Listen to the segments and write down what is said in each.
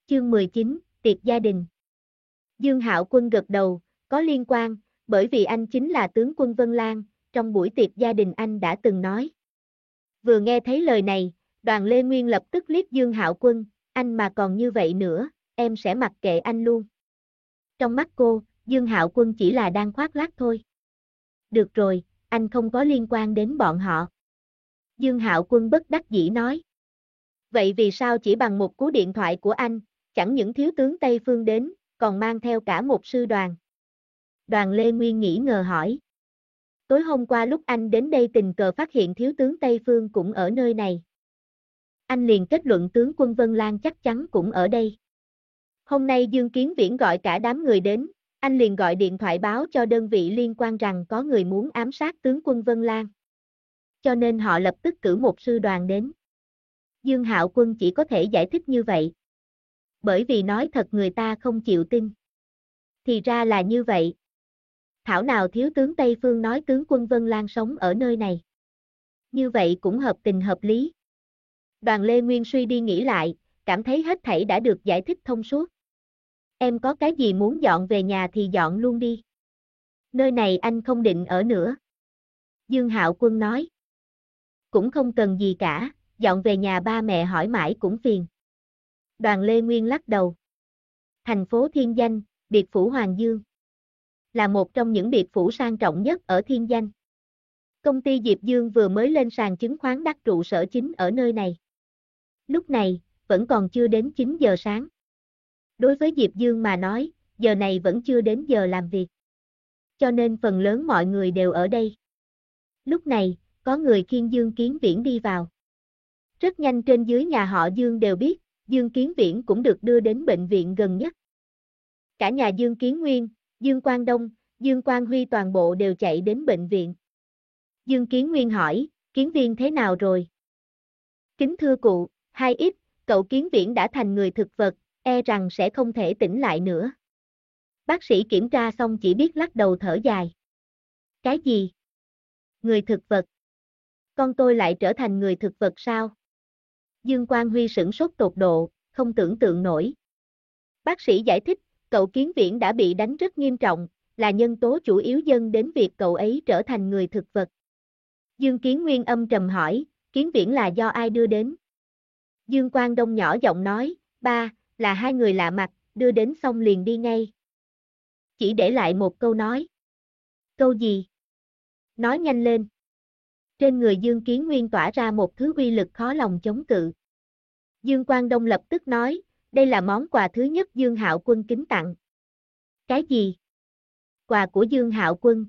Chương 19, tiệc gia đình. Dương Hạo Quân gật đầu, có liên quan, bởi vì anh chính là tướng quân Vân Lan, trong buổi tiệc gia đình anh đã từng nói. Vừa nghe thấy lời này, Đoàn Lê Nguyên lập tức liếc Dương Hạo Quân, anh mà còn như vậy nữa, em sẽ mặc kệ anh luôn. Trong mắt cô, Dương Hạo Quân chỉ là đang khoác lác thôi. Được rồi, anh không có liên quan đến bọn họ. Dương Hạo Quân bất đắc dĩ nói. Vậy vì sao chỉ bằng một cú điện thoại của anh, chẳng những thiếu tướng Tây Phương đến, còn mang theo cả một sư đoàn? Đoàn Lê Nguyên nghĩ ngờ hỏi. Tối hôm qua lúc anh đến đây tình cờ phát hiện thiếu tướng Tây Phương cũng ở nơi này. Anh liền kết luận tướng quân Vân Lan chắc chắn cũng ở đây. Hôm nay Dương Kiến Viễn gọi cả đám người đến, anh liền gọi điện thoại báo cho đơn vị liên quan rằng có người muốn ám sát tướng quân Vân Lan. Cho nên họ lập tức cử một sư đoàn đến. Dương Hạo Quân chỉ có thể giải thích như vậy. Bởi vì nói thật người ta không chịu tin. Thì ra là như vậy. Thảo nào thiếu tướng Tây Phương nói tướng quân Vân Lan sống ở nơi này. Như vậy cũng hợp tình hợp lý. Đoàn Lê Nguyên suy đi nghĩ lại, cảm thấy hết thảy đã được giải thích thông suốt. Em có cái gì muốn dọn về nhà thì dọn luôn đi. Nơi này anh không định ở nữa. Dương Hạo Quân nói. Cũng không cần gì cả, dọn về nhà ba mẹ hỏi mãi cũng phiền. Đoàn Lê Nguyên lắc đầu. Thành phố Thiên Danh, biệt phủ Hoàng Dương. Là một trong những biệt phủ sang trọng nhất ở Thiên Danh. Công ty Diệp Dương vừa mới lên sàn chứng khoán đắc trụ sở chính ở nơi này. Lúc này, vẫn còn chưa đến 9 giờ sáng. Đối với Diệp Dương mà nói, giờ này vẫn chưa đến giờ làm việc. Cho nên phần lớn mọi người đều ở đây. Lúc này, có người khiêng Dương Kiến Viễn đi vào. Rất nhanh trên dưới nhà họ Dương đều biết, Dương Kiến Viễn cũng được đưa đến bệnh viện gần nhất. Cả nhà Dương Kiến Nguyên, Dương Quang Đông, Dương Quang Huy toàn bộ đều chạy đến bệnh viện. Dương Kiến Nguyên hỏi, Kiến Viên thế nào rồi? Kính thưa cụ, 2x, cậu Kiến Viễn đã thành người thực vật, e rằng sẽ không thể tỉnh lại nữa. Bác sĩ kiểm tra xong chỉ biết lắc đầu thở dài. Cái gì? Người thực vật? Con tôi lại trở thành người thực vật sao? Dương Quang Huy sửng sốt tột độ, không tưởng tượng nổi. Bác sĩ giải thích, cậu Kiến Viễn đã bị đánh rất nghiêm trọng, là nhân tố chủ yếu dẫn đến việc cậu ấy trở thành người thực vật. Dương Kiến Nguyên âm trầm hỏi, Kiến Viễn là do ai đưa đến? Dương Quang Đông nhỏ giọng nói, ba, là hai người lạ mặt, đưa đến xong liền đi ngay. Chỉ để lại một câu nói. Câu gì? Nói nhanh lên. Trên người Dương Kiến Nguyên tỏa ra một thứ uy lực khó lòng chống cự. Dương Quang Đông lập tức nói, đây là món quà thứ nhất Dương Hạo Quân kính tặng. Cái gì? Quà của Dương Hạo Quân.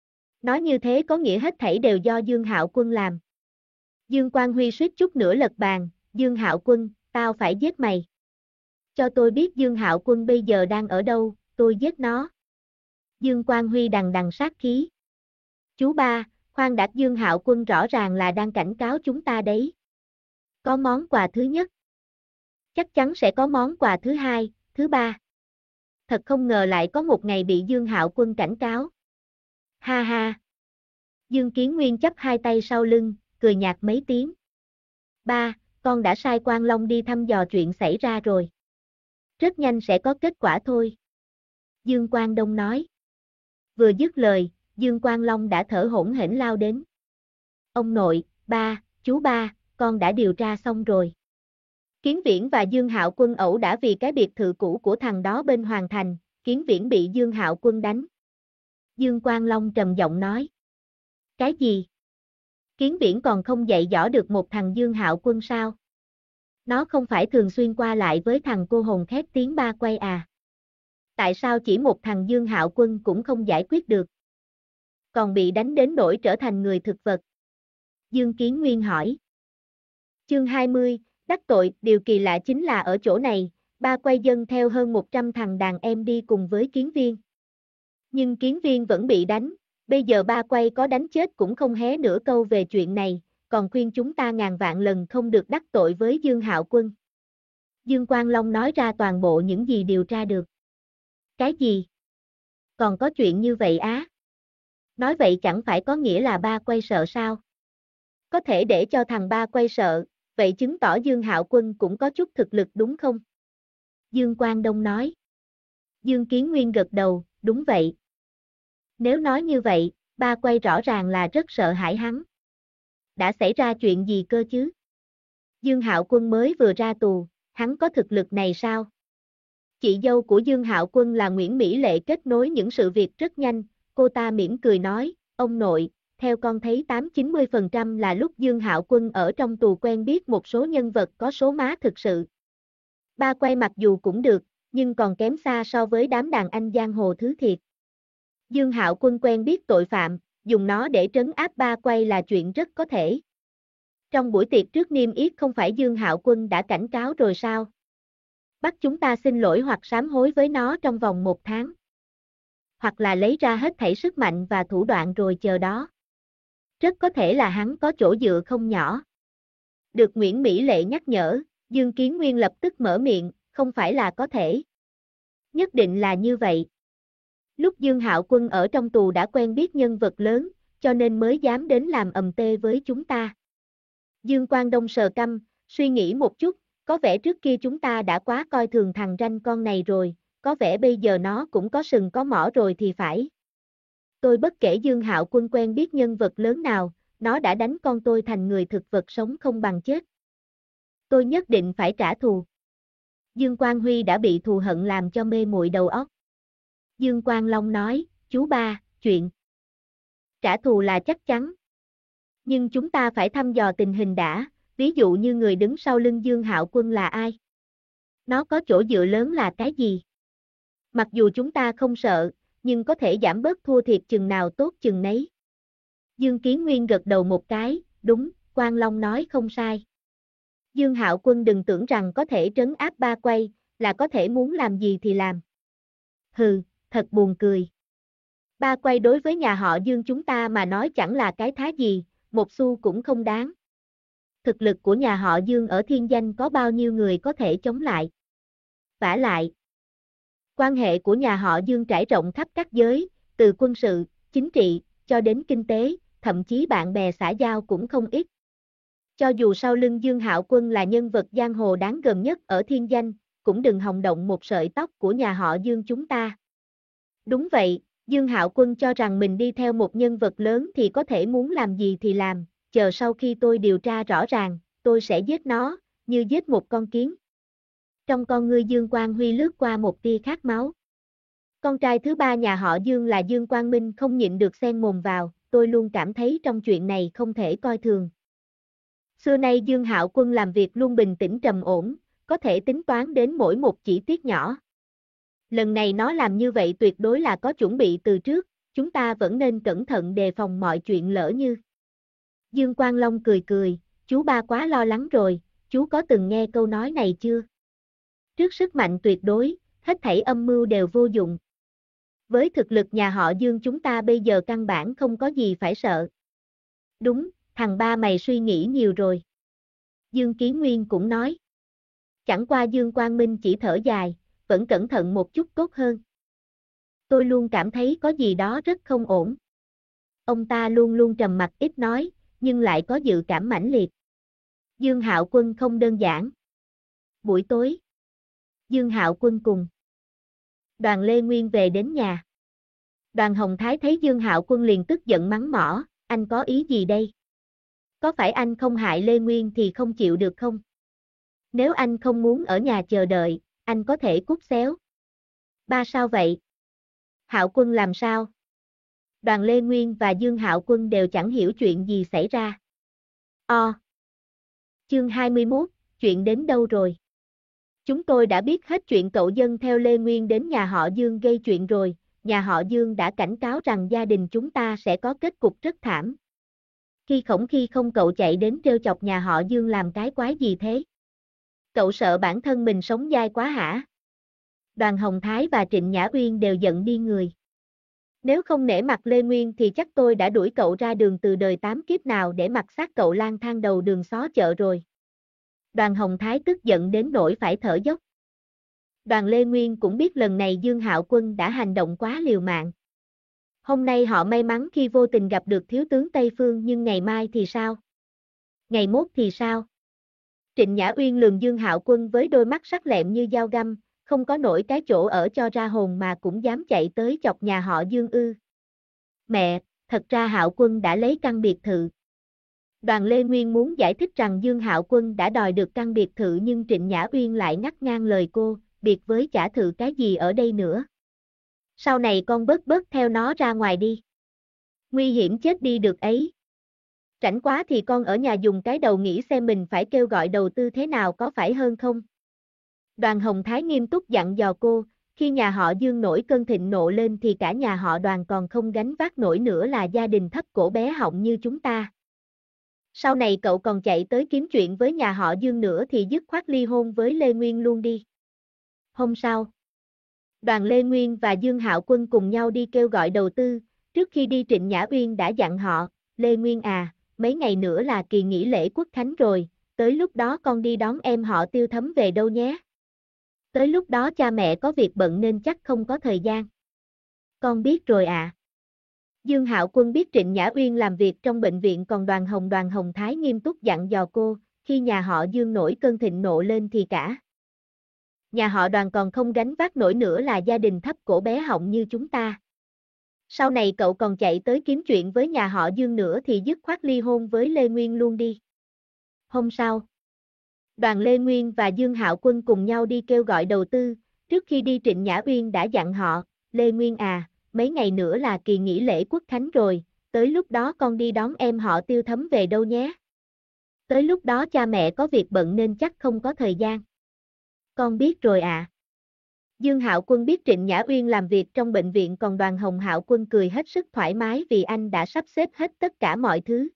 Nói như thế có nghĩa hết thảy đều do Dương Hạo Quân làm. Dương Quang Huy suýt chút nữa lật bàn, Dương Hạo Quân, tao phải giết mày. Cho tôi biết Dương Hạo Quân bây giờ đang ở đâu, tôi giết nó. Dương Quang Huy đằng đằng sát khí. Chú ba, khoan đã, Dương Hạo Quân rõ ràng là đang cảnh cáo chúng ta đấy. Có món quà thứ nhất. Chắc chắn sẽ có món quà thứ hai, thứ ba. Thật không ngờ lại có một ngày bị Dương Hạo Quân cảnh cáo. Ha ha. Dương Kiến Nguyên chắp hai tay sau lưng, cười nhạt mấy tiếng. Ba, con đã sai Quang Long đi thăm dò chuyện xảy ra rồi. Rất nhanh sẽ có kết quả thôi. Dương Quang Đông nói. Vừa dứt lời, Dương Quang Long đã thở hổn hển lao đến. Ông nội, ba, chú ba, con đã điều tra xong rồi. Kiến Viễn và Dương Hạo Quân ẩu đả vì cái biệt thự cũ của thằng đó bên Hoàng Thành, Kiến Viễn bị Dương Hạo Quân đánh. Dương Quang Long trầm giọng nói. Cái gì? Kiến Viễn còn không dạy dỗ được một thằng Dương Hạo Quân sao? Nó không phải thường xuyên qua lại với thằng cô hồn khét tiếng ba quay à? Tại sao chỉ một thằng Dương Hạo Quân cũng không giải quyết được? Còn bị đánh đến nỗi trở thành người thực vật? Dương Kiến Nguyên hỏi. Chương 20, đắc tội, điều kỳ lạ chính là ở chỗ này, ba quay dân theo hơn 100 thằng đàn em đi cùng với Kiến Viên. Nhưng Kiến Viên vẫn bị đánh, bây giờ ba quay có đánh chết cũng không hé nửa câu về chuyện này, còn khuyên chúng ta ngàn vạn lần không được đắc tội với Dương Hạo Quân. Dương Quang Long nói ra toàn bộ những gì điều tra được. Cái gì? Còn có chuyện như vậy á? Nói vậy chẳng phải có nghĩa là ba quay sợ sao? Có thể để cho thằng ba quay sợ, vậy chứng tỏ Dương Hạo Quân cũng có chút thực lực đúng không? Dương Quang Đông nói. Dương Kiến Nguyên gật đầu, đúng vậy. Nếu nói như vậy, Ba Quay rõ ràng là rất sợ hãi hắn. Đã xảy ra chuyện gì cơ chứ? Dương Hạo Quân mới vừa ra tù, hắn có thực lực này sao? Chị dâu của Dương Hạo Quân là Nguyễn Mỹ Lệ kết nối những sự việc rất nhanh, cô ta mỉm cười nói, ông nội, theo con thấy 8-90% là lúc Dương Hạo Quân ở trong tù quen biết một số nhân vật có số má thực sự. Ba Quay mặc dù cũng được, nhưng còn kém xa so với đám đàn anh giang hồ thứ thiệt. Dương Hạo Quân quen biết tội phạm, dùng nó để trấn áp Ba Quay là chuyện rất có thể. Trong buổi tiệc trước niêm yết không phải Dương Hạo Quân đã cảnh cáo rồi sao? Bắt chúng ta xin lỗi hoặc sám hối với nó trong vòng 1 tháng. Hoặc là lấy ra hết thảy sức mạnh và thủ đoạn rồi chờ đó. Rất có thể là hắn có chỗ dựa không nhỏ. Được Nguyễn Mỹ Lệ nhắc nhở, Dương Kiến Nguyên lập tức mở miệng, không phải là có thể. Nhất định là như vậy. Lúc Dương Hạo Quân ở trong tù đã quen biết nhân vật lớn, cho nên mới dám đến làm ầm tê với chúng ta. Dương Quang Đông sờ căm, suy nghĩ một chút, có vẻ trước kia chúng ta đã quá coi thường thằng ranh con này rồi, có vẻ bây giờ nó cũng có sừng có mỏ rồi thì phải. Tôi bất kể Dương Hạo Quân quen biết nhân vật lớn nào, nó đã đánh con tôi thành người thực vật sống không bằng chết. Tôi nhất định phải trả thù. Dương Quang Huy đã bị thù hận làm cho mê muội đầu óc. Dương Quang Long nói, chú Ba, chuyện trả thù là chắc chắn. Nhưng chúng ta phải thăm dò tình hình đã, ví dụ như người đứng sau lưng Dương Hạo Quân là ai? Nó có chỗ dựa lớn là cái gì? Mặc dù chúng ta không sợ, nhưng có thể giảm bớt thua thiệt chừng nào tốt chừng nấy. Dương Kiến Nguyên gật đầu một cái, đúng, Quang Long nói không sai. Dương Hạo Quân đừng tưởng rằng có thể trấn áp Ba Quay, là có thể muốn làm gì thì làm. Hừ, thật buồn cười. Ba Quay đối với nhà họ Dương chúng ta mà nói chẳng là cái thá gì, một xu cũng không đáng. Thực lực của nhà họ Dương ở thiên danh có bao nhiêu người có thể chống lại. Vả lại, quan hệ của nhà họ Dương trải rộng khắp các giới, từ quân sự, chính trị, cho đến kinh tế, thậm chí bạn bè xã giao cũng không ít. Cho dù sau lưng Dương Hạo Quân là nhân vật giang hồ đáng gờm nhất ở thiên danh, cũng đừng hòng động một sợi tóc của nhà họ Dương chúng ta. Đúng vậy, Dương Hạo Quân cho rằng mình đi theo một nhân vật lớn thì có thể muốn làm gì thì làm, chờ sau khi tôi điều tra rõ ràng, tôi sẽ giết nó, như giết một con kiến. Trong con ngươi Dương Quang Huy lướt qua một tia khát máu. Con trai thứ ba nhà họ Dương là Dương Quang Minh không nhịn được xen mồm vào, tôi luôn cảm thấy trong chuyện này không thể coi thường. Xưa nay Dương Hạo Quân làm việc luôn bình tĩnh trầm ổn, có thể tính toán đến mỗi một chi tiết nhỏ. Lần này nó làm như vậy tuyệt đối là có chuẩn bị từ trước, chúng ta vẫn nên cẩn thận đề phòng mọi chuyện lỡ như. Dương Quang Long cười cười, chú Ba quá lo lắng rồi, chú có từng nghe câu nói này chưa? Trước sức mạnh tuyệt đối, hết thảy âm mưu đều vô dụng. Với thực lực nhà họ Dương chúng ta bây giờ căn bản không có gì phải sợ. Đúng, thằng Ba mày suy nghĩ nhiều rồi. Dương Kiến Nguyên cũng nói. Chẳng qua Dương Quang Minh chỉ thở dài, vẫn cẩn thận một chút tốt hơn. Tôi luôn cảm thấy có gì đó rất không ổn. Ông ta luôn luôn trầm mặc ít nói, nhưng lại có dự cảm mãnh liệt. Dương Hạo Quân không đơn giản. Buổi tối, Dương Hạo Quân cùng Đoàn Lê Nguyên về đến nhà. Đoàn Hồng Thái thấy Dương Hạo Quân liền tức giận mắng mỏ, anh có ý gì đây? Có phải anh không hại Lê Nguyên thì không chịu được không? Nếu anh không muốn ở nhà chờ đợi, anh có thể cút xéo. Ba sao vậy? Hạo Quân làm sao? Đoàn Lê Nguyên và Dương Hạo Quân đều chẳng hiểu chuyện gì xảy ra. Chương 21, chuyện đến đâu rồi? Chúng tôi đã biết hết chuyện cậu Dân theo Lê Nguyên đến nhà họ Dương gây chuyện rồi, nhà họ Dương đã cảnh cáo rằng gia đình chúng ta sẽ có kết cục rất thảm. Khi không cậu chạy đến trêu chọc nhà họ Dương làm cái quái gì thế? Cậu sợ bản thân mình sống dai quá hả? Đoàn Hồng Thái và Trịnh Nhã Uyên đều giận đi người. Nếu không nể mặt Lê Nguyên thì chắc tôi đã đuổi cậu ra đường từ đời 8 kiếp nào để mặc xác cậu lang thang đầu đường xó chợ rồi. Đoàn Hồng Thái tức giận đến nỗi phải thở dốc. Đoàn Lê Nguyên cũng biết lần này Dương Hạo Quân đã hành động quá liều mạng. Hôm nay họ may mắn khi vô tình gặp được thiếu tướng Tây Phương nhưng ngày mai thì sao? Ngày mốt thì sao? Trịnh Nhã Uyên lườm Dương Hạo Quân với đôi mắt sắc lẹm như dao găm, không có nổi cái chỗ ở cho ra hồn mà cũng dám chạy tới chọc nhà họ Dương ư. Mẹ, thật ra Hạo Quân đã lấy căn biệt thự. Đoàn Lê Nguyên muốn giải thích rằng Dương Hạo Quân đã đòi được căn biệt thự nhưng Trịnh Nhã Uyên lại ngắt ngang lời cô, biệt với trả thự cái gì ở đây nữa. Sau này con bớt theo nó ra ngoài đi. Nguy hiểm chết đi được ấy. Rảnh quá thì con ở nhà dùng cái đầu nghĩ xem mình phải kêu gọi đầu tư thế nào có phải hơn không? Đoàn Hồng Thái nghiêm túc dặn dò cô, khi nhà họ Dương nổi cơn thịnh nộ lên thì cả nhà họ Đoàn còn không gánh vác nổi nữa là gia đình thấp cổ bé họng như chúng ta. Sau này cậu còn chạy tới kiếm chuyện với nhà họ Dương nữa thì dứt khoát ly hôn với Lê Nguyên luôn đi. Hôm sau, Đoàn Lê Nguyên và Dương Hạo Quân cùng nhau đi kêu gọi đầu tư, trước khi đi Trịnh Nhã Uyên đã dặn họ, Lê Nguyên à, mấy ngày nữa là kỳ nghỉ lễ Quốc Khánh rồi, tới lúc đó con đi đón em họ Tiêu Thấm về đâu nhé. Tới lúc đó cha mẹ có việc bận nên chắc không có thời gian. Con biết rồi ạ. Dương Hạo Quân biết Trịnh Nhã Uyên làm việc trong bệnh viện còn Đoàn Hồng Thái nghiêm túc dặn dò cô, khi nhà họ Dương nổi cơn thịnh nộ lên thì cả nhà họ Đoàn còn không gánh vác nổi nữa là gia đình thấp cổ bé họng như chúng ta. Sau này cậu còn chạy tới kiếm chuyện với nhà họ Dương nữa thì dứt khoát ly hôn với Lê Nguyên luôn đi. Hôm sau, Đoàn Lê Nguyên và Dương Hạo Quân cùng nhau đi kêu gọi đầu tư, trước khi đi Trịnh Nhã Uyên đã dặn họ, Lê Nguyên à, mấy ngày nữa là kỳ nghỉ lễ Quốc Khánh rồi, tới lúc đó con đi đón em họ Tiêu Thấm về đâu nhé. Tới lúc đó cha mẹ có việc bận nên chắc không có thời gian. Con biết rồi ạ. Dương Hạo Quân biết Trịnh Nhã Uyên làm việc trong bệnh viện còn Đoàn Hạo Quân cười hết sức thoải mái vì anh đã sắp xếp hết tất cả mọi thứ.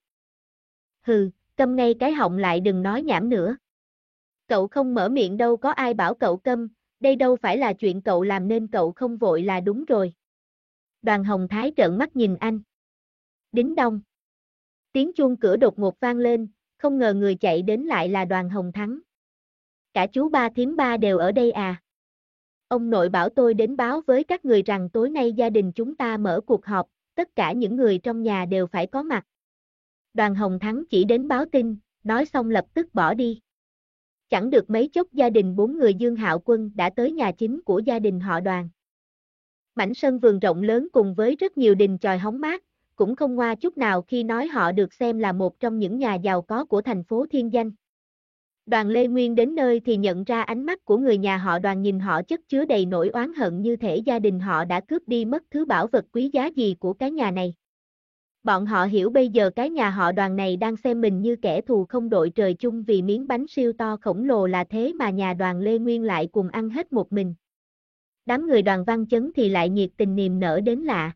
Hừ, câm ngay cái họng lại đừng nói nhảm nữa. Cậu không mở miệng đâu có ai bảo cậu câm, đây đâu phải là chuyện cậu làm nên cậu không vội là đúng rồi. Đoàn Hồng Thái trợn mắt nhìn anh. Đính đong. Tiếng chuông cửa đột ngột vang lên, không ngờ người chạy đến lại là Đoàn Hồng Thắng. Cả chú ba thím ba đều ở đây à? Ông nội bảo tôi đến báo với các người rằng tối nay gia đình chúng ta mở cuộc họp, tất cả những người trong nhà đều phải có mặt. Đoàn Hồng Thắng chỉ đến báo tin, nói xong lập tức bỏ đi. Chẳng được mấy chốc gia đình 4 người Dương Hạo Quân đã tới nhà chính của gia đình họ Đoàn. Mảnh sân vườn rộng lớn cùng với rất nhiều đình chòi hóng mát, cũng không ngoa chút nào khi nói họ được xem là một trong những nhà giàu có của thành phố Thiên Danh. Đoàn Lê Nguyên đến nơi thì nhận ra ánh mắt của người nhà họ Đoàn nhìn họ chất chứa đầy nỗi oán hận như thể gia đình họ đã cướp đi mất thứ bảo vật quý giá gì của cái nhà này. Bọn họ hiểu bây giờ cái nhà họ Đoàn này đang xem mình như kẻ thù không đội trời chung vì miếng bánh siêu to khổng lồ là thế mà nhà Đoàn Lê Nguyên lại cùng ăn hết một mình. Đám người Đoàn Văn Chấn thì lại nhiệt tình niềm nở đến lạ.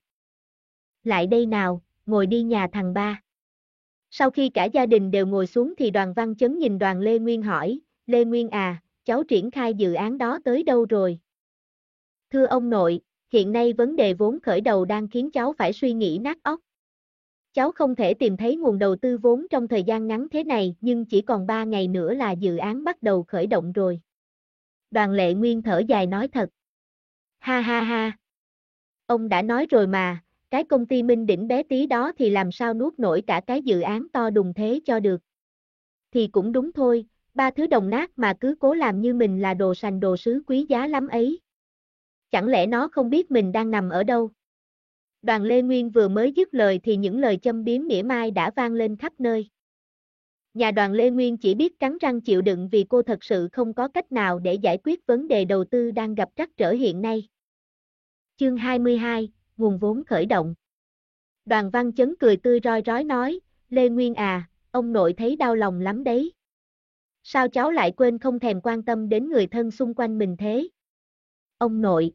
Lại đây nào, ngồi đi nhà thằng ba. Sau khi cả gia đình đều ngồi xuống thì Đoàn Văn Chấn nhìn Đoàn Lê Nguyên hỏi, Lê Nguyên à, cháu triển khai dự án đó tới đâu rồi? Thưa ông nội, hiện nay vấn đề vốn khởi đầu đang khiến cháu phải suy nghĩ nát óc. Cháu không thể tìm thấy nguồn đầu tư vốn trong thời gian ngắn thế này nhưng chỉ còn 3 ngày nữa là dự án bắt đầu khởi động rồi. Đoàn Lê Nguyên thở dài nói thật. Ha ha ha. Ông đã nói rồi mà, cái công ty Minh Đỉnh bé tí đó thì làm sao nuốt nổi cả cái dự án to đùng thế cho được. Thì cũng đúng thôi, 3 thứ đồng nát mà cứ cố làm như mình là đồ sành đồ sứ quý giá lắm ấy. Chẳng lẽ nó không biết mình đang nằm ở đâu? Đoàn Lê Nguyên vừa mới dứt lời thì những lời châm biếm mỉa mai đã vang lên khắp nơi. Nhà Đoàn Lê Nguyên chỉ biết cắn răng chịu đựng vì cô thật sự không có cách nào để giải quyết vấn đề đầu tư đang gặp trắc trở hiện nay. Chương 22, nguồn vốn khởi động. Đoàn Văn Chấn cười tươi rói rói nói, Lê Nguyên à, ông nội thấy đau lòng lắm đấy. Sao cháu lại quên không thèm quan tâm đến người thân xung quanh mình thế? Ông nội,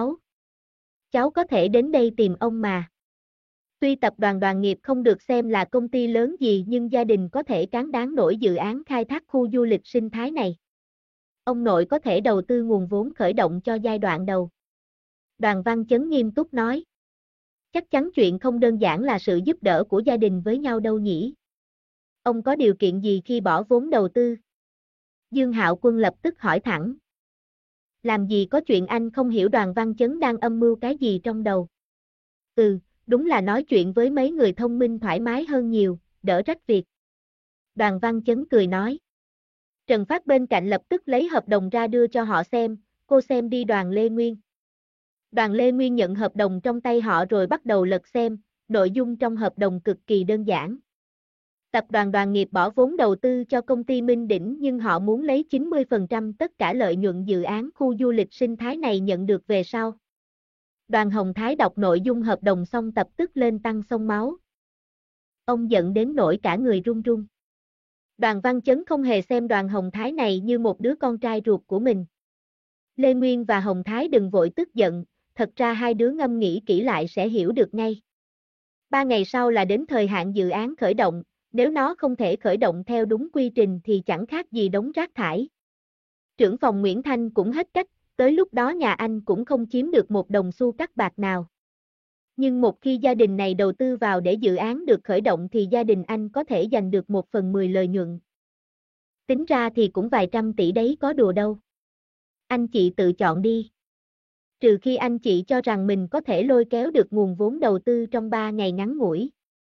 cháu có thể đến đây tìm ông mà. Tuy tập đoàn Đoàn Nghiệp không được xem là công ty lớn gì nhưng gia đình có thể cán đáng nổi dự án khai thác khu du lịch sinh thái này. Ông nội có thể đầu tư nguồn vốn khởi động cho giai đoạn đầu. Đoàn Văn Chấn nghiêm túc nói. Chắc chắn chuyện không đơn giản là sự giúp đỡ của gia đình với nhau đâu nhỉ. Ông có điều kiện gì khi bỏ vốn đầu tư? Dương Hạo Quân lập tức hỏi thẳng. Làm gì có chuyện anh không hiểu Đoàn Văn Chấn đang âm mưu cái gì trong đầu. Đúng là nói chuyện với mấy người thông minh thoải mái hơn nhiều, đỡ rách việc. Đoàn Văn Chấn cười nói. Trần Phát bên cạnh lập tức lấy hợp đồng ra đưa cho họ xem, cô xem đi Đoàn Lê Nguyên. Đoàn Lê Nguyên nhận hợp đồng trong tay họ rồi bắt đầu lật xem, nội dung trong hợp đồng cực kỳ đơn giản. Tập đoàn Đoàn Nghiệp bỏ vốn đầu tư cho công ty Minh Đỉnh nhưng họ muốn lấy 90% tất cả lợi nhuận dự án khu du lịch sinh thái này nhận được về sau. Đoàn Hồng Thái đọc nội dung hợp đồng xong lập tức lên tăng xông máu. Ông giận đến nỗi cả người run run. Đoàn Văn Chấn không hề xem Đoàn Hồng Thái này như một đứa con trai ruột của mình. Lê Nguyên và Hồng Thái đừng vội tức giận, thật ra hai đứa ngâm nghĩ kỹ lại sẽ hiểu được ngay. 3 ngày sau là đến thời hạn dự án khởi động, nếu nó không thể khởi động theo đúng quy trình thì chẳng khác gì đống rác thải. Trưởng phòng Nguyễn Thanh cũng hết cách, tới lúc đó nhà anh cũng không chiếm được một đồng xu cắt bạc nào. Nhưng một khi gia đình này đầu tư vào để dự án được khởi động thì gia đình anh có thể giành được 1/10 lợi nhuận. Tính ra thì cũng vài trăm tỷ đấy có đùa đâu. Anh chị tự chọn đi. Trừ khi anh chị cho rằng mình có thể lôi kéo được nguồn vốn đầu tư trong 3 ngày ngắn ngủi,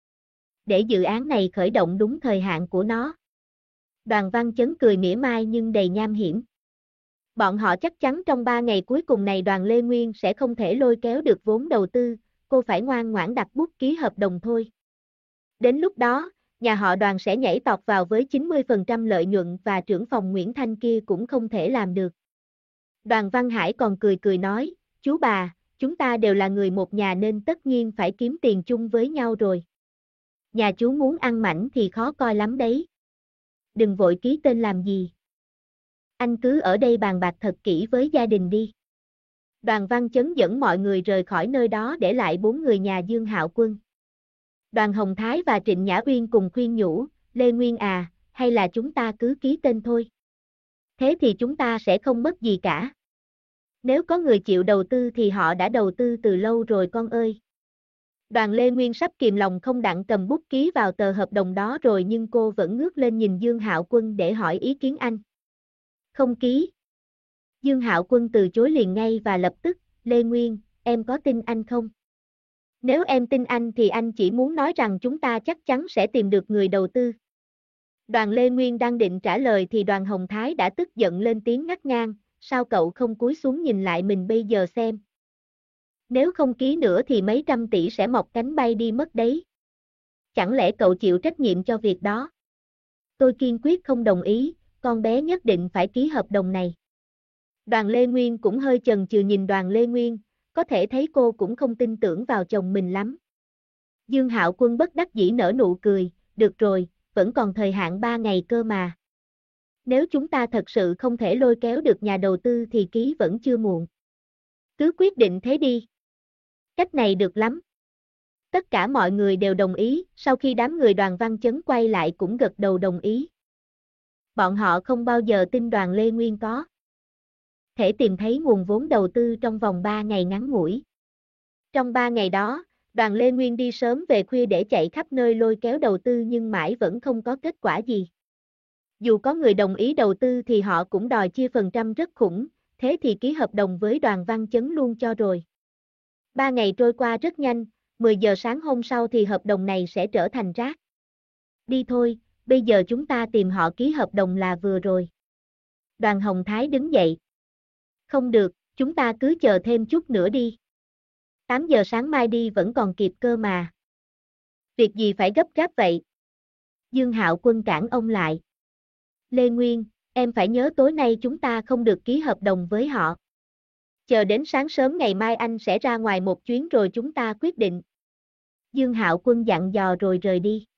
để dự án này khởi động đúng thời hạn của nó. Đoàn Văn Chấn cười mỉa mai nhưng đầy nham hiểm. Bọn họ chắc chắn trong 3 ngày cuối cùng này Đoàn Lê Nguyên sẽ không thể lôi kéo được vốn đầu tư, cô phải ngoan ngoãn đặt bút ký hợp đồng thôi. Đến lúc đó, nhà họ Đoàn sẽ nhảy tọt vào với 90% lợi nhuận và trưởng phòng Nguyễn Thanh kia cũng không thể làm được. Đoàn Văn Hải còn cười cười nói, chú bà, chúng ta đều là người một nhà nên tất nhiên phải kiếm tiền chung với nhau rồi. Nhà chú muốn ăn mảnh thì khó coi lắm đấy. Đừng vội ký tên làm gì. Anh cứ ở đây bàn bạc thật kỹ với gia đình đi. Đoàn Văn Chấn dẫn mọi người rời khỏi nơi đó để lại 4 người nhà Dương Hạo Quân. Đoàn Hồng Thái và Trịnh Nhã Uyên cùng khuyên nhủ, Lê Nguyên à, hay là chúng ta cứ ký tên thôi. Thế thì chúng ta sẽ không mất gì cả. Nếu có người chịu đầu tư thì họ đã đầu tư từ lâu rồi con ơi. Đoàn Lê Nguyên sắp kìm lòng không đặng cầm bút ký vào tờ hợp đồng đó rồi nhưng cô vẫn ngước lên nhìn Dương Hạo Quân để hỏi ý kiến anh. Không ký. Dương Hạo Quân từ chối liền ngay và lập tức, Lê Nguyên, em có tin anh không? Nếu em tin anh thì anh chỉ muốn nói rằng chúng ta chắc chắn sẽ tìm được người đầu tư. Đoàn Lê Nguyên đang định trả lời thì Đoàn Hồng Thái đã tức giận lên tiếng ngắt ngang, sao cậu không cúi xuống nhìn lại mình bây giờ xem? Nếu không ký nữa thì mấy trăm tỷ sẽ mọc cánh bay đi mất đấy. Chẳng lẽ cậu chịu trách nhiệm cho việc đó? Tôi kiên quyết không đồng ý, con bé nhất định phải ký hợp đồng này. Đoàn Lê Nguyên cũng hơi chần chừ nhìn Đoàn Lê Nguyên, có thể thấy cô cũng không tin tưởng vào chồng mình lắm. Dương Hạo Quân bất đắc dĩ nở nụ cười, được rồi, vẫn còn thời hạn 3 ngày cơ mà. Nếu chúng ta thật sự không thể lôi kéo được nhà đầu tư thì ký vẫn chưa muộn. Cứ quyết định thế đi. Cách này được lắm. Tất cả mọi người đều đồng ý, sau khi đám người Đoàn Văn Chấn quay lại cũng gật đầu đồng ý. Bọn họ không bao giờ tin Đoàn Lê Nguyên có thể tìm thấy nguồn vốn đầu tư trong vòng 3 ngày ngắn ngủi. Trong 3 ngày đó, Đoàn Lê Nguyên đi sớm về khuya để chạy khắp nơi lôi kéo đầu tư nhưng mãi vẫn không có kết quả gì. Dù có người đồng ý đầu tư thì họ cũng đòi chia phần trăm rất khủng, thế thì ký hợp đồng với Đoàn Văn Chấn luôn cho rồi. 3 ngày trôi qua rất nhanh, 10 giờ sáng hôm sau thì hợp đồng này sẽ trở thành rác. Đi thôi, bây giờ chúng ta tìm họ ký hợp đồng là vừa rồi. Đoàn Hồng Thái đứng dậy. Không được, chúng ta cứ chờ thêm chút nữa đi. 8 giờ sáng mai đi vẫn còn kịp cơ mà. Việc gì phải gấp gáp vậy? Dương Hạo Quân cản ông lại. Lê Nguyên, em phải nhớ tối nay chúng ta không được ký hợp đồng với họ. Chờ đến sáng sớm ngày mai anh sẽ ra ngoài một chuyến rồi chúng ta quyết định. Dương Hạo Quân dặn dò rồi rời đi.